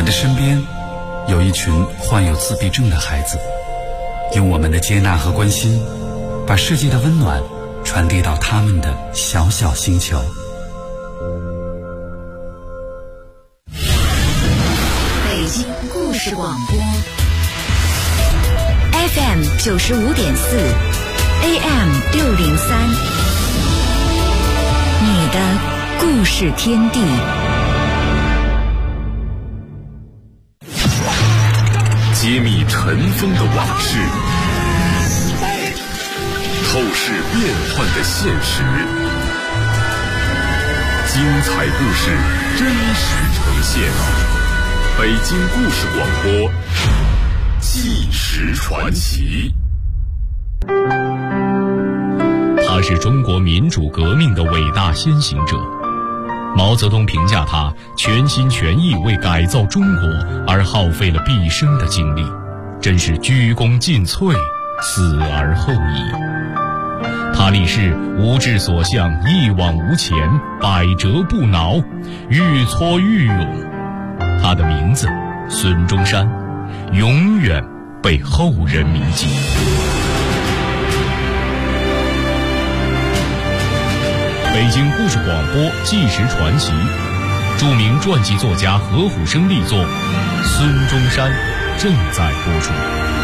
们的身边有一群患有自闭症的孩子，用我们的接纳和关心，把世界的温暖传递到他们的小小星球。 北京故事广播 FM 95.4 AM 603，你的故事天地。 揭秘尘封的往事，透视变幻的现实，精彩故事真实呈现。北京故事广播，纪实传奇。 他是中国民主革命的伟大先行者。毛泽东评价他全心全意为改造中国而耗费了毕生的精力，真是鞠躬尽瘁，死而后已。他立誓无志所向，一往无前，百折不挠，愈挫愈勇。他的名字孙中山，永远被后人铭记。北京故事广播纪实传奇，著名传记作家何虎生力作《孙中山》正在播出。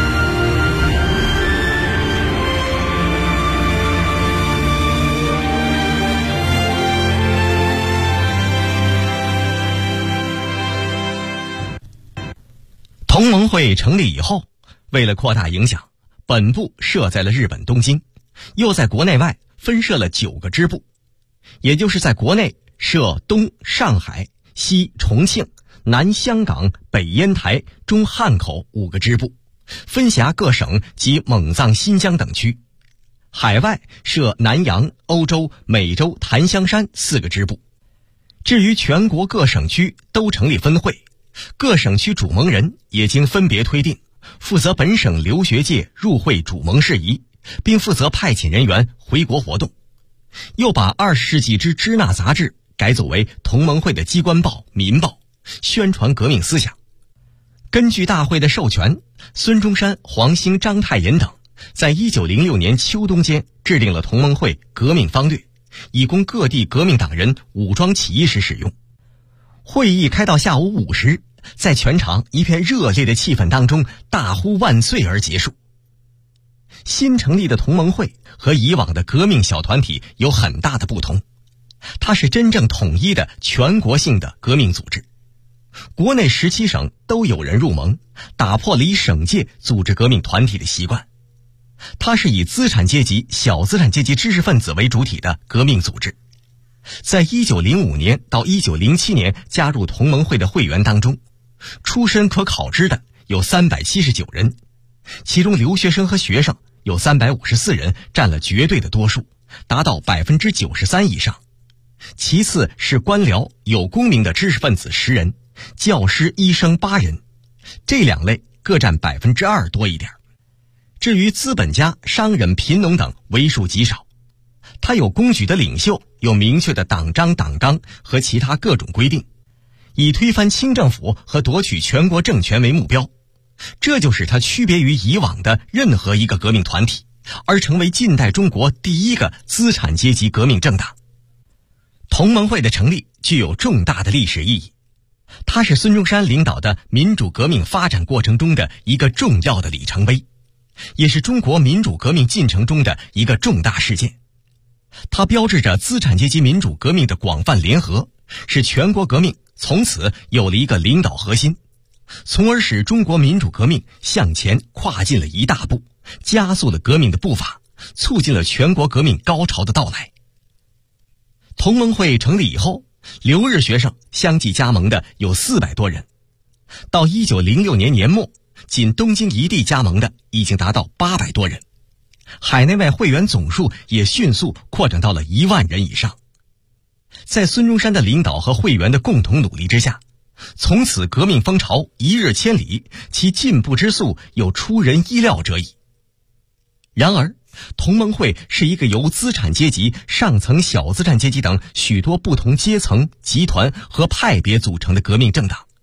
同盟会成立以后，为了扩大影响，本部设在了日本东京，又在国内外分设了9个支部。也就是在国内设东上海、西重庆、南香港、北烟台、中汉口5个支部，分辖各省及蒙藏新疆等区；海外设南洋、欧洲、美洲、檀香山4个支部。至于全国各省区都成立分会，各省区主盟人也经分别推定，负责本省留学界入会主盟事宜，并负责派遣人员回国活动。又把20世纪之支那杂志改组为同盟会的机关报、民报，宣传革命思想。根据大会的授权，孙中山、黄兴、章太炎等在1906年秋冬间制定了同盟会革命方略，以供各地革命党人武装起义时使用。会议开到下午5时，在全场一片热烈的气氛当中大呼万岁而结束。新成立的同盟会和以往的革命小团体有很大的不同，它是真正统一的全国性的革命组织。国内17省都有人入盟，打破了以省界组织革命团体的习惯。它是以资产阶级、小资产阶级知识分子为主体的革命组织。在1905年到1907年加入同盟会的会员当中，出身可考知的有379人，其中留学生和学生有354人，占了绝对的多数，达到93%以上。其次是官僚有功名的知识分子10人，教师、医生8人，这2类各占2%多一点。至于资本家、商人、贫农等为数极少。他有公举的领袖，有明确的党章、党纲和其他各种规定，以推翻清政府和夺取全国政权为目标。这就使它区别于以往的任何一个革命团体，而成为近代中国第一个资产阶级革命政党。同盟会的成立具有重大的历史意义，它是孙中山领导的民主革命发展过程中的一个重要的里程碑，也是中国民主革命进程中的一个重大事件。它标志着资产阶级民主革命的广泛联合，使全国革命从此有了一个领导核心，从而使中国民主革命向前跨进了一大步，加速了革命的步伐，促进了全国革命高潮的到来。同盟会成立以后，留日学生相继加盟的有400多人，到1906年年末，仅东京一地加盟的已经达到800多人，海内外会员总数也迅速扩展到了1万人以上。在孙中山的领导和会员的共同努力之下，从此革命风潮一日千里，其进步之速有出人意料者矣。然而，同盟会是一个由资产阶级、上层小资产阶级等许多不同阶层、集团和派别组成的革命政党，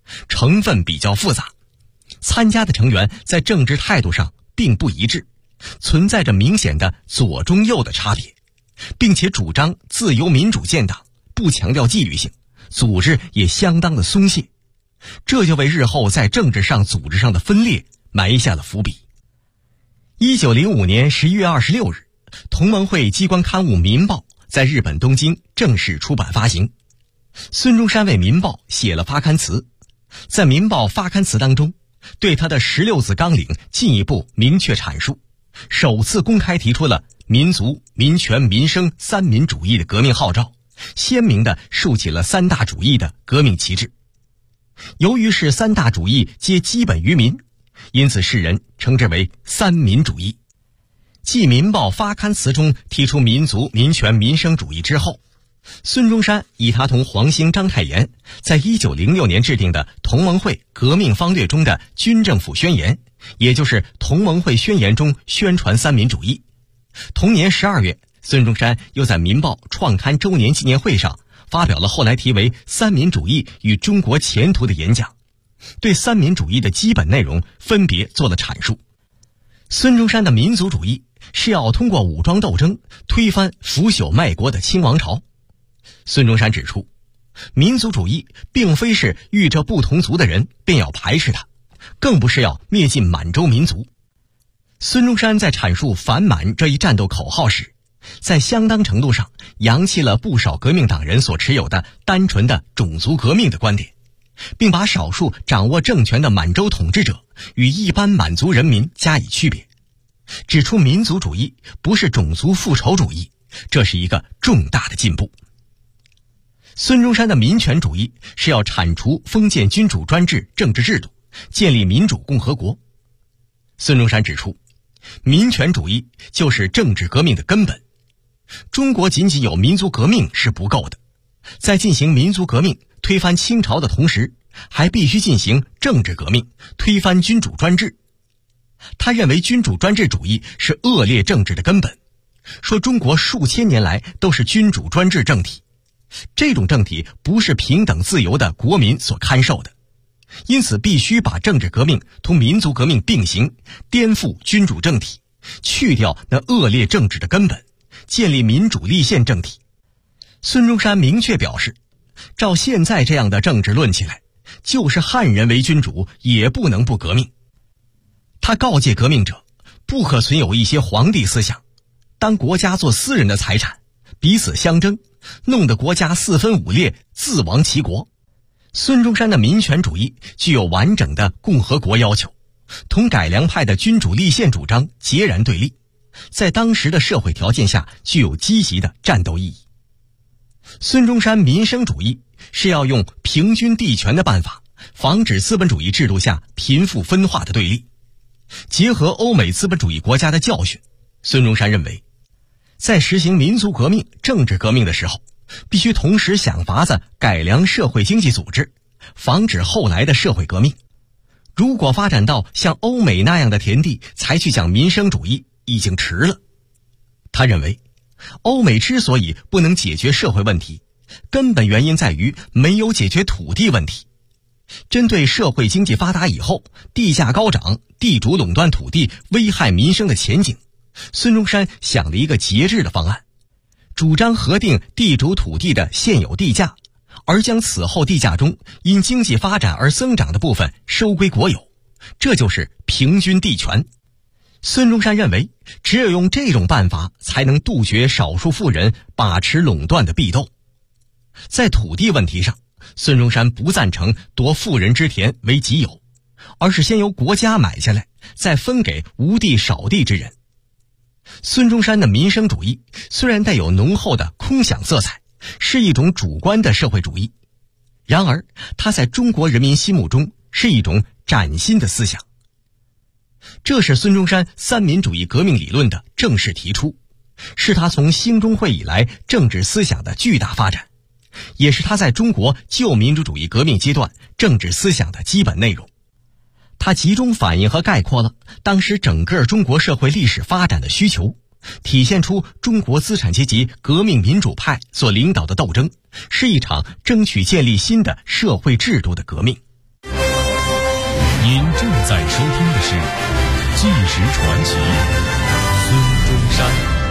成分比较复杂，参加的成员在政治态度上并不一致，存在着明显的左中右的差别，并且主张自由民主建党，不强调纪律性，组织也相当的松懈，这就为日后在政治上组织上的分裂埋下了伏笔。1905年11月26日，同盟会机关刊物《民报》在日本东京正式出版发行。孙中山为《民报》写了发刊词，在《民报》发刊词当中，对他的16字纲领进一步明确阐述，首次公开提出了民族、民权、民生三民主义的革命号召，鲜明地竖起了三大主义的革命旗帜。由于是三大主义皆基本于民，因此世人称之为三民主义。继《民报》发刊词中提出民族、民权、民生主义之后，孙中山以他同黄兴、章太炎在1906年制定的同盟会革命方略中的军政府宣言，也就是同盟会宣言中宣传三民主义。同年12月，孙中山又在《民报》创刊周年纪念会上发表了后来题为《三民主义与中国前途》的演讲，对三民主义的基本内容分别做了阐述。孙中山的民族主义是要通过武装斗争推翻腐朽卖国的清王朝。孙中山指出，民族主义并非是遇着不同族的人便要排斥它，更不是要灭尽满洲民族。孙中山在阐述反满这一战斗口号时，在相当程度上扬弃了不少革命党人所持有的单纯的种族革命的观点，并把少数掌握政权的满洲统治者与一般满族人民加以区别，指出民族主义不是种族复仇主义，这是一个重大的进步。孙中山的民权主义是要铲除封建君主专制政治制度，建立民主共和国。孙中山指出，民权主义就是政治革命的根本。中国仅仅有民族革命是不够的，在进行民族革命推翻清朝的同时，还必须进行政治革命推翻君主专制。他认为君主专制主义是恶劣政治的根本，说中国数千年来都是君主专制政体，这种政体不是平等自由的国民所堪受的，因此必须把政治革命同民族革命并行，颠覆君主政体，去掉那恶劣政治的根本，建立民主立宪政体。孙中山明确表示，照现在这样的政治论起来，就是汉人为君主也不能不革命。他告诫革命者，不可存有一些皇帝思想，当国家做私人的财产，彼此相争，弄得国家四分五裂，自亡其国。孙中山的民权主义具有完整的共和国要求，同改良派的君主立宪主张截然对立，在当时的社会条件下具有积极的战斗意义。孙中山民生主义是要用平均地权的办法，防止资本主义制度下贫富分化的对立。结合欧美资本主义国家的教训，孙中山认为，在实行民族革命、政治革命的时候，必须同时想法子改良社会经济组织，防止后来的社会革命。如果发展到像欧美那样的田地才去讲民生主义，已经迟了。他认为，欧美之所以不能解决社会问题，根本原因在于没有解决土地问题。针对社会经济发达以后，地价高涨、地主垄断土地危害民生的前景，孙中山想了一个节制的方案，主张核定地主土地的现有地价，而将此后地价中因经济发展而增长的部分收归国有，这就是平均地权。孙中山认为，只有用这种办法才能杜绝少数富人把持垄断的弊斗。在土地问题上，孙中山不赞成夺富人之田为己有，而是先由国家买下来，再分给无地少地之人。孙中山的民生主义虽然带有浓厚的空想色彩，是一种主观的社会主义，然而它在中国人民心目中是一种崭新的思想。这是孙中山三民主义革命理论的正式提出，是他从兴中会以来政治思想的巨大发展，也是他在中国旧民主主义革命阶段政治思想的基本内容。它集中反映和概括了当时整个中国社会历史发展的需求，体现出中国资产阶级革命民主派所领导的斗争是一场争取建立新的社会制度的革命。 您正在收听的是《纪实传奇》，孙中山。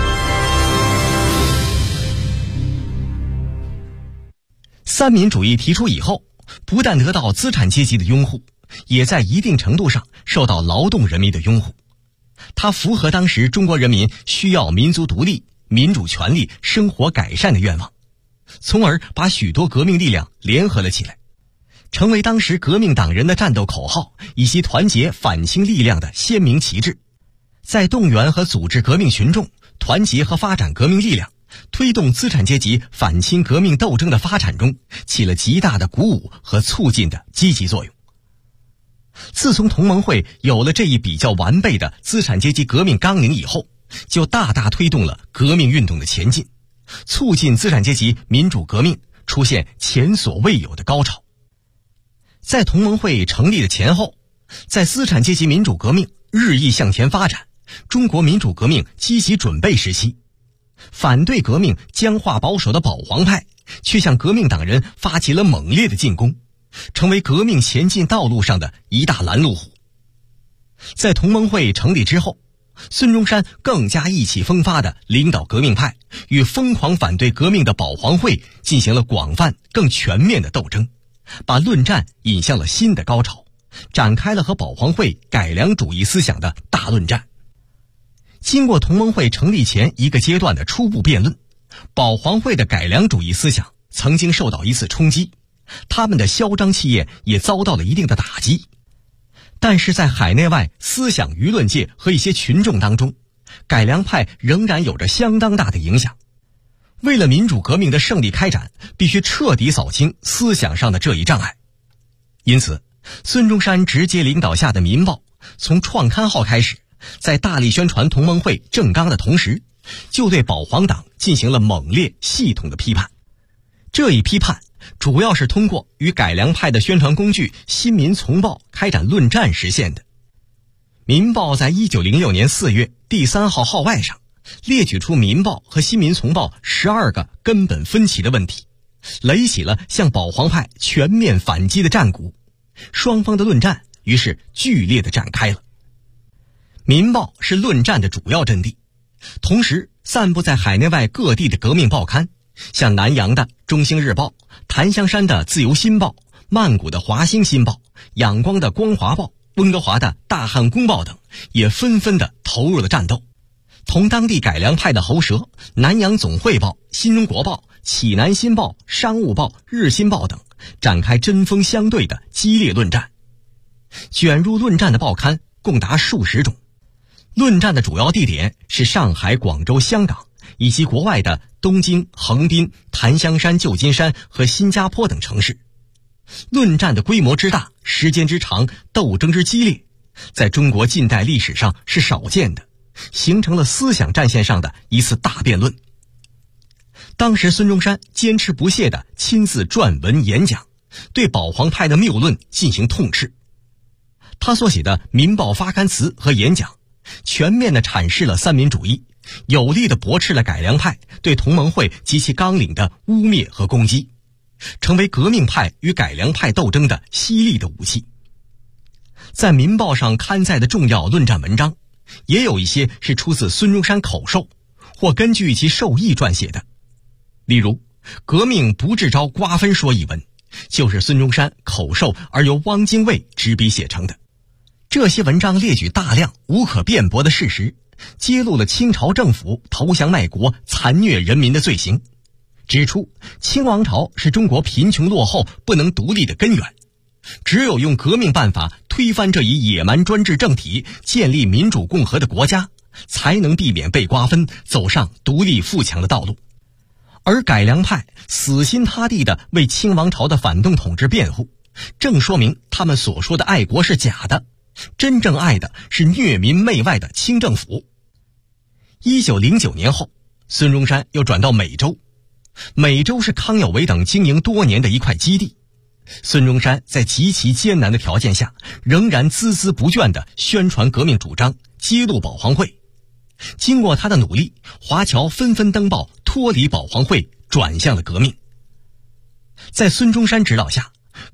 三民主义提出以后，不但得到资产阶级的拥护，也在一定程度上受到劳动人民的拥护。它符合当时中国人民需要民族独立、民主权利、生活改善的愿望，从而把许多革命力量联合了起来，成为当时革命党人的战斗口号以及团结反清力量的鲜明旗帜，在动员和组织革命群众，团结和发展革命力量，推动资产阶级反清革命斗争的发展中起了极大的鼓舞和促进的积极作用。自从同盟会有了这一比较完备的资产阶级革命纲领以后，就大大推动了革命运动的前进，促进资产阶级民主革命出现前所未有的高潮。在同盟会成立的前后，在资产阶级民主革命日益向前发展，中国民主革命积极准备时期，反对革命僵化保守的保皇派却向革命党人发起了猛烈的进攻，成为革命前进道路上的一大拦路虎。在同盟会成立之后，孙中山更加意气风发地领导革命派与疯狂反对革命的保皇会进行了广泛更全面的斗争，把论战引向了新的高潮，展开了和保皇会改良主义思想的大论战。经过同盟会成立前一个阶段的初步辩论，保皇会的改良主义思想曾经受到一次冲击，他们的嚣张气焰也遭到了一定的打击。但是在海内外思想舆论界和一些群众当中，改良派仍然有着相当大的影响。为了民主革命的胜利开展，必须彻底扫清思想上的这一障碍。因此，孙中山直接领导下的《民报》从创刊号开始，在大力宣传同盟会政纲的同时，就对保皇党进行了猛烈系统的批判。这一批判主要是通过与改良派的宣传工具《新民丛报》开展论战实现的。《民报》在1906年4月第3号号外上列举出《民报》和《新民丛报》12个根本分歧的问题，垒起了向保皇派全面反击的战鼓，双方的论战于是剧烈地展开了。《民报》是论战的主要阵地，同时散布在海内外各地的革命报刊，像南阳的《中兴日报》、檀香山的《自由新报》、曼谷的《华兴新报》、仰光的《光华报》、温哥华的《大汉公报》等，也纷纷地投入了战斗，同当地改良派的喉舌南洋总汇报、新中国报、启南新报、商务报、日新报等展开针锋相对的激烈论战。卷入论战的报刊共达数十种，论战的主要地点是上海、广州、香港以及国外的东京、横滨、檀香山、旧金山和新加坡等城市。论战的规模之大，时间之长，斗争之激烈，在中国近代历史上是少见的，形成了思想战线上的一次大辩论。当时孙中山坚持不懈地亲自撰文演讲，对保皇派的谬论进行痛斥。他所写的《民报》发刊词和演讲，全面地阐释了三民主义，有力地驳斥了改良派对同盟会及其纲领的污蔑和攻击，成为革命派与改良派斗争的犀利的武器。在《民报》上刊载的重要论战文章，也有一些是出自孙中山口授，或根据其授意撰写的。例如《革命不治招瓜分说》一文，就是孙中山口授而由汪精卫执笔写成的。这些文章列举大量无可辩驳的事实，揭露了清朝政府投降卖国、残虐人民的罪行，指出清王朝是中国贫穷落后、不能独立的根源，只有用革命办法推翻这一野蛮专制政体，建立民主共和的国家，才能避免被瓜分，走上独立富强的道路。而改良派死心塌地地为清王朝的反动统治辩护，正说明他们所说的爱国是假的，真正爱的是虐民媚外的清政府。1909年后，孙中山又转到美洲，美洲是康有为等经营多年的一块基地。孙中山在极其艰难的条件下，仍然孜孜不倦地宣传革命主张，揭露保皇会。经过他的努力，华侨纷纷登报脱离保皇会，转向了革命。在孙中山指导下，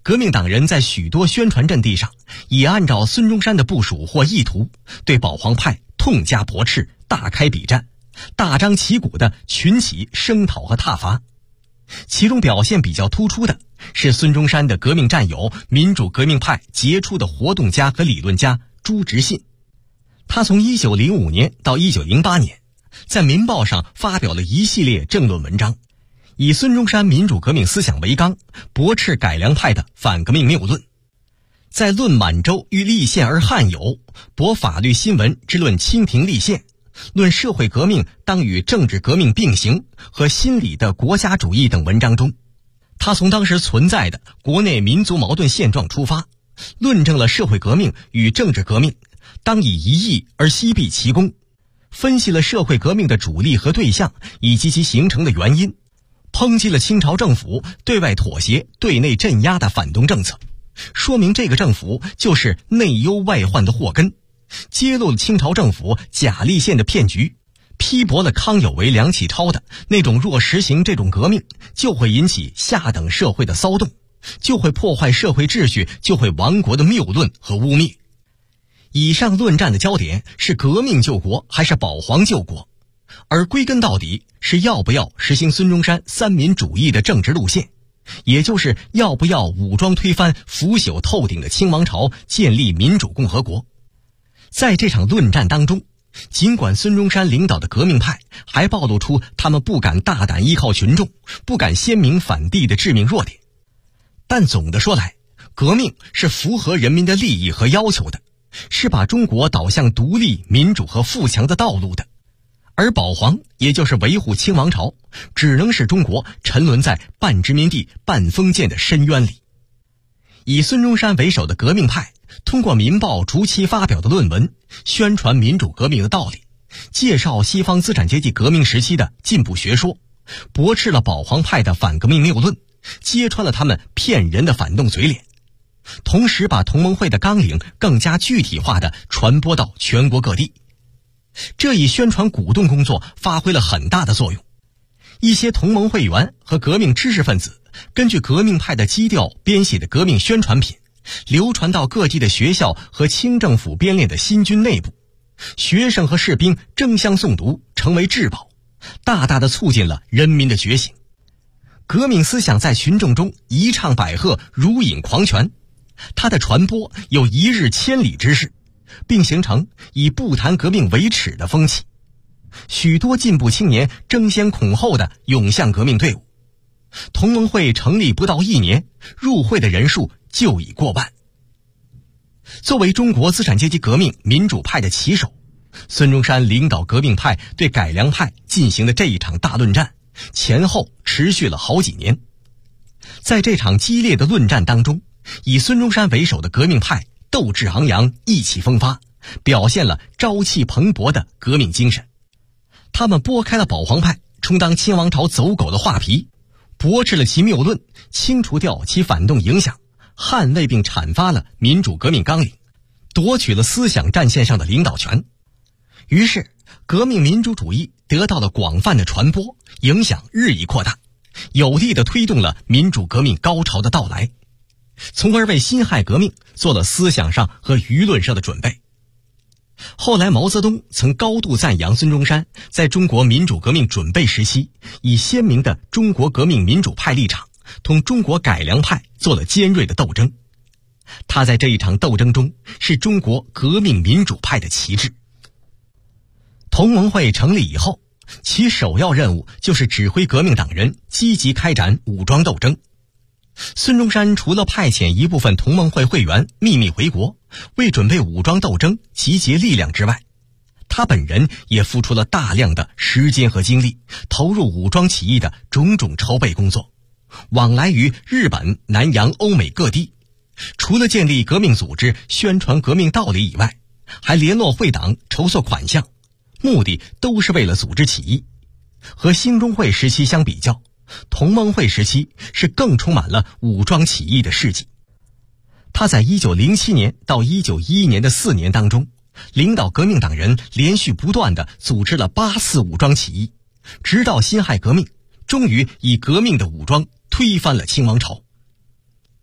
革命党人在许多宣传阵地上也按照孙中山的部署或意图，对保皇派痛加驳斥，大开笔战，大张旗鼓地群起声讨和挞伐。其中表现比较突出的是孙中山的革命战友、民主革命派杰出的活动家和理论家朱执信。他从1905年到1908年，在《民报》上发表了一系列政论文章，以孙中山民主革命思想为纲，驳斥改良派的反革命谬论。在论满洲与立宪而汉有，驳法律新闻之论清廷立宪，论社会革命当与政治革命并行和心理的国家主义等文章中，他从当时存在的国内民族矛盾现状出发，论证了社会革命与政治革命当以一义而西避其功，分析了社会革命的主力和对象以及其形成的原因，抨击了清朝政府对外妥协、对内镇压的反动政策，说明这个政府就是内忧外患的祸根，揭露了清朝政府假立宪的骗局，批驳了康有为、梁启超的那种若实行这种革命就会引起下等社会的骚动，就会破坏社会秩序，就会亡国的谬论和污蔑。以上论战的焦点是革命救国还是保皇救国，而归根到底是要不要实行孙中山三民主义的政治路线，也就是要不要武装推翻腐朽透顶的清王朝，建立民主共和国。在这场论战当中，尽管孙中山领导的革命派还暴露出他们不敢大胆依靠群众，不敢鲜明反帝的致命弱点，但总的说来，革命是符合人民的利益和要求的，是把中国导向独立、民主和富强的道路的。而保皇，也就是维护清王朝，只能使中国沉沦在半殖民地半封建的深渊里。以孙中山为首的革命派通过《民报》逐期发表的论文，宣传民主革命的道理，介绍西方资产阶级革命时期的进步学说，驳斥了保皇派的反革命谬论，揭穿了他们骗人的反动嘴脸，同时把同盟会的纲领更加具体化地传播到全国各地。这一宣传鼓动工作发挥了很大的作用。一些同盟会员和革命知识分子根据革命派的基调编写的革命宣传品，流传到各地的学校和清政府编练的新军内部，学生和士兵争相诵读，成为至宝，大大地促进了人民的觉醒。革命思想在群众中一唱百和，如饮狂泉，它的传播有一日千里之势，并形成以不谈革命为耻的风气。许多进步青年争先恐后地涌向革命队伍，同盟会成立不到1年，入会的人数就已过万。作为中国资产阶级革命民主派的旗手，孙中山领导革命派对改良派进行的这一场大论战，前后持续了好几年。在这场激烈的论战当中，以孙中山为首的革命派斗志昂扬，意气风发，表现了朝气蓬勃的革命精神。他们拨开了保皇派充当清王朝走狗的画皮，驳斥了其谬论，清除掉其反动影响，捍卫并阐发了民主革命纲领，夺取了思想战线上的领导权。于是革命民主主义得到了广泛的传播，影响日益扩大，有力地推动了民主革命高潮的到来，从而为辛亥革命做了思想上和舆论上的准备。后来毛泽东曾高度赞扬孙中山在中国民主革命准备时期以鲜明的中国革命民主派立场同中国改良派做了尖锐的斗争。他在这一场斗争中是中国革命民主派的旗帜。同盟会成立以后，其首要任务就是指挥革命党人积极开展武装斗争。孙中山除了派遣一部分同盟会会员秘密回国，为准备武装斗争集结力量之外，他本人也付出了大量的时间和精力，投入武装起义的种种筹备工作，往来于日本、南洋、欧美各地。除了建立革命组织、宣传革命道理以外，还联络会党筹措款项，目的都是为了组织起义。和兴中会时期相比较，同盟会时期是更充满了武装起义的事迹。他在1907年到1911年的4年当中，领导革命党人连续不断地组织了8次武装起义，直到辛亥革命，终于以革命的武装推翻了清王朝。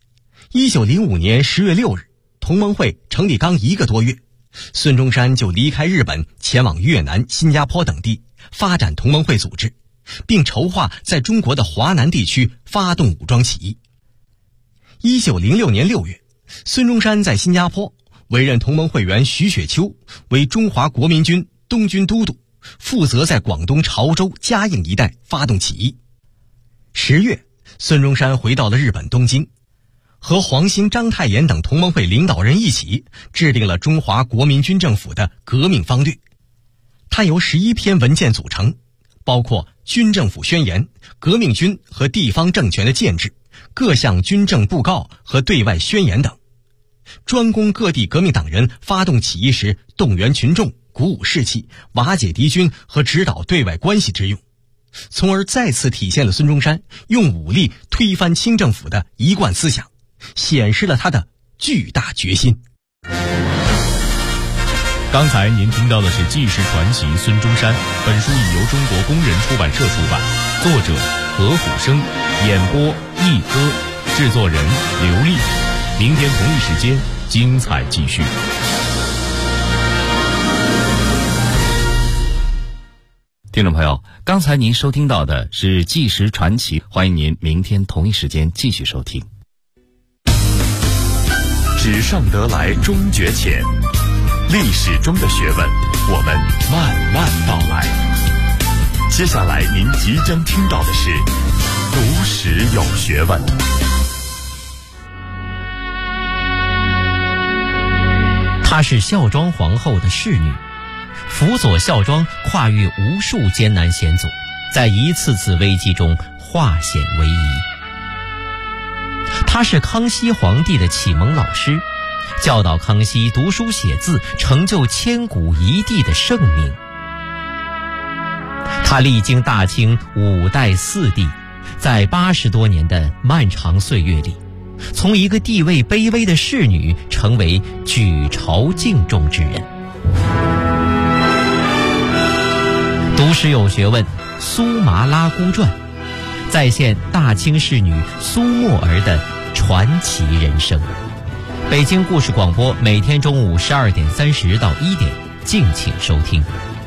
1905年10月6日，同盟会成立刚1个多月，孙中山就离开日本，前往越南、新加坡等地发展同盟会组织，并筹划在中国的华南地区发动武装起义。1906年6月，孙中山在新加坡委任同盟会员徐雪秋为中华国民军东军都督，负责在广东潮州、嘉应一带发动起义。10月，孙中山回到了日本东京，和黄兴、章太炎等同盟会领导人一起制定了中华国民军政府的革命方略。它由11篇文件组成，包括军政府宣言、革命军和地方政权的建制、各项军政布告和对外宣言等，专供各地革命党人发动起义时动员群众、鼓舞士气、瓦解敌军和指导对外关系之用，从而再次体现了孙中山用武力推翻清政府的一贯思想，显示了他的巨大决心。 刚才您听到的是纪实传奇孙中山，本书已由中国工人出版社出版，作者何虎生，演播一哥，制作人刘丽。明天同一时间精彩继续。 听众朋友，刚才您收听到的是纪实传奇，欢迎您明天同一时间继续收听。 纸上得来终觉浅，历史中的学问，我们慢慢道来。接下来您即将听到的是读史有学问。 她是孝庄皇后的侍女，辅佐孝庄跨越无数艰难险阻，在一次次危机中化险为夷。她是康熙皇帝的启蒙老师，教导康熙读书写字，成就千古一帝的盛名。她历经大清5代4帝，在80多年的漫长岁月里，从一个地位卑微的侍女成为举朝敬重之人。读史有学问，苏麻拉姑传再现大清侍女苏沫儿的传奇人生。北京故事广播每天中午12点30到1点，敬请收听。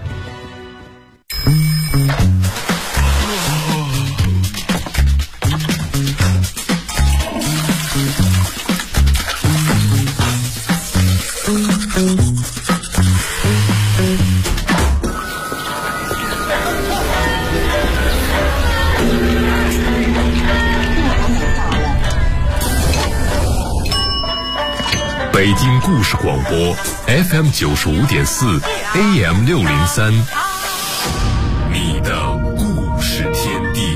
北京故事广播 FM 95.4 AM 603，你的故事天地。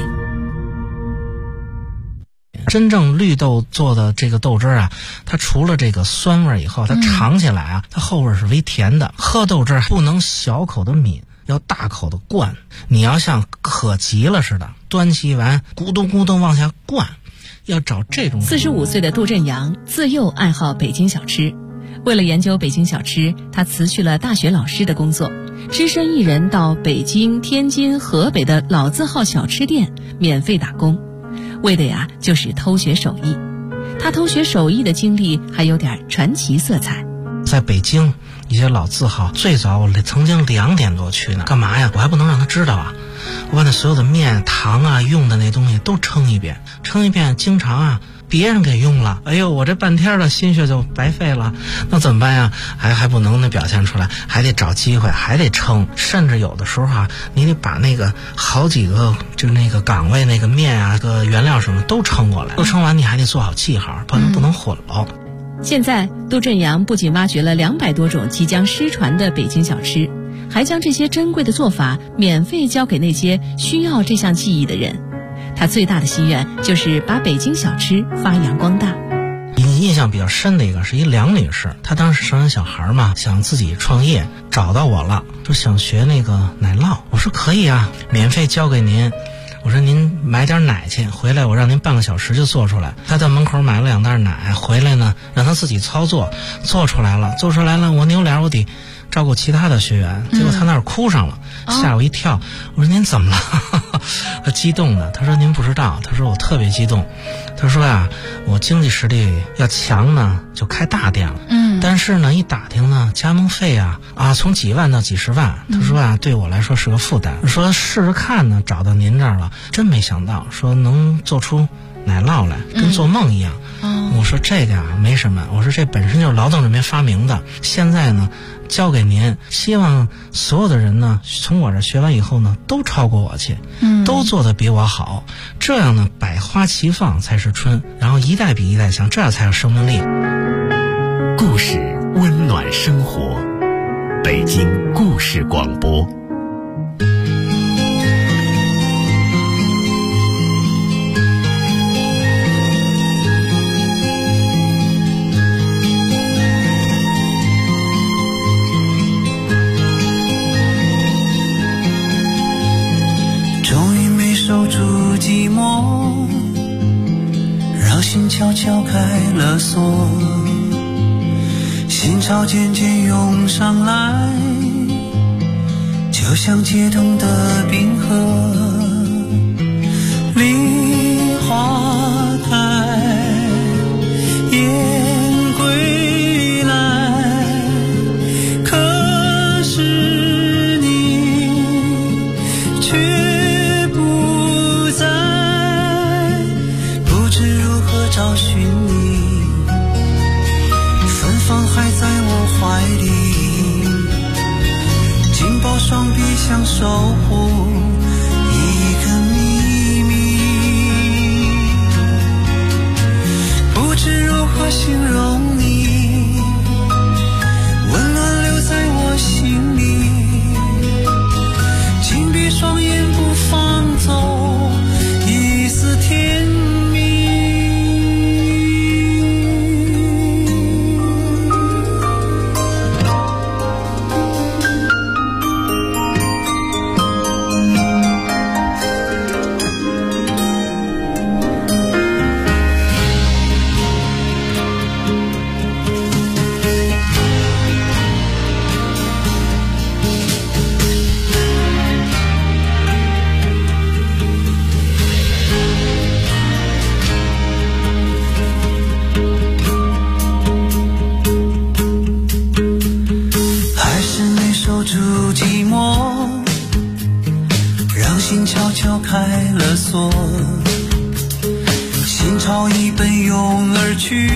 真正绿豆做的这个豆汁啊，它除了这个酸味以后，它尝起来啊，它后味是微甜的。喝豆汁不能小口的抿，要大口的灌。你要像渴急了似的，端起完咕咚咕咚往下灌。要找这种。 45岁的杜振阳自幼爱好北京小吃，为了研究北京小吃，他辞去了大学老师的工作，只身一人到北京、天津、河北的老字号小吃店免费打工，为的呀就是偷学手艺。他偷学手艺的经历还有点传奇色彩。 在北京一些老字号，最早我曾经2点多去呢，干嘛呀？我还不能让他知道啊！我把那所有的面、糖啊、用的那东西都称一遍，经常啊别人给用了，哎呦，我这半天的心血就白费了，那怎么办呀？还不能那表现出来，还得找机会，还得称，甚至有的时候啊，你得把那个好几个就那个岗位那个面啊、个原料什么都称过来，都称完你还得做好记号，不能混喽。 现在杜振阳不仅挖掘了200多种即将失传的北京小吃，还将这些珍贵的做法免费教给那些需要这项技艺的人。他最大的心愿就是把北京小吃发扬光大。 印象比较深的一个是一梁女士，她当时生完小孩嘛，想自己创业，找到我了，说想学那个奶酪。我说可以啊，免费教给您。我说您买点奶去，回来我让您半个小时就做出来。他在门口买了2袋奶，回来呢让他自己操作，做出来了，我扭脸我得照顾其他的学员，结果他那儿哭上了，吓我一跳。我说您怎么了？他激动的，他说您不知道，他说我特别激动，他说啊，我经济实力要强呢，就开大店了。但是呢，一打听呢，加盟费啊从几万到几十万，他说啊，对我来说是个负担。说试试看呢，找到您这儿了，真没想到说能做出奶酪来，跟做梦一样。我说这个没什么，我说这本身就是劳动人民发明的，现在呢交给您，希望所有的人呢从我这学完以后呢都超过我去，都做得比我好，这样呢百花齐放才是春，然后一代比一代强，这样才有生命力。 故事温暖生活，北京故事广播。 守住寂寞，让心悄悄开了锁，心潮渐渐涌上来，就像解冻的冰河。梨花开，雁归来，可是你却找寻你，芬芳还在我怀里，紧抱双臂想守护一个秘密，不知如何形容你，温暖留在我心里，紧闭双眼不放走一丝甜蜜。悄悄开了锁，心潮已奔涌而去，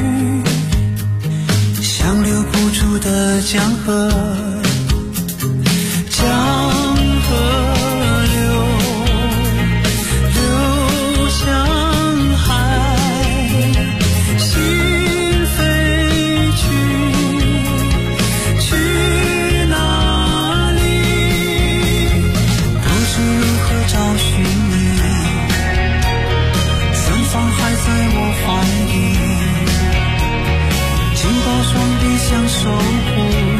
像流不住的江河，江河流向海，心飞去哪里？不知如何找寻你，芬芳还在我怀里，紧抱双臂相守护。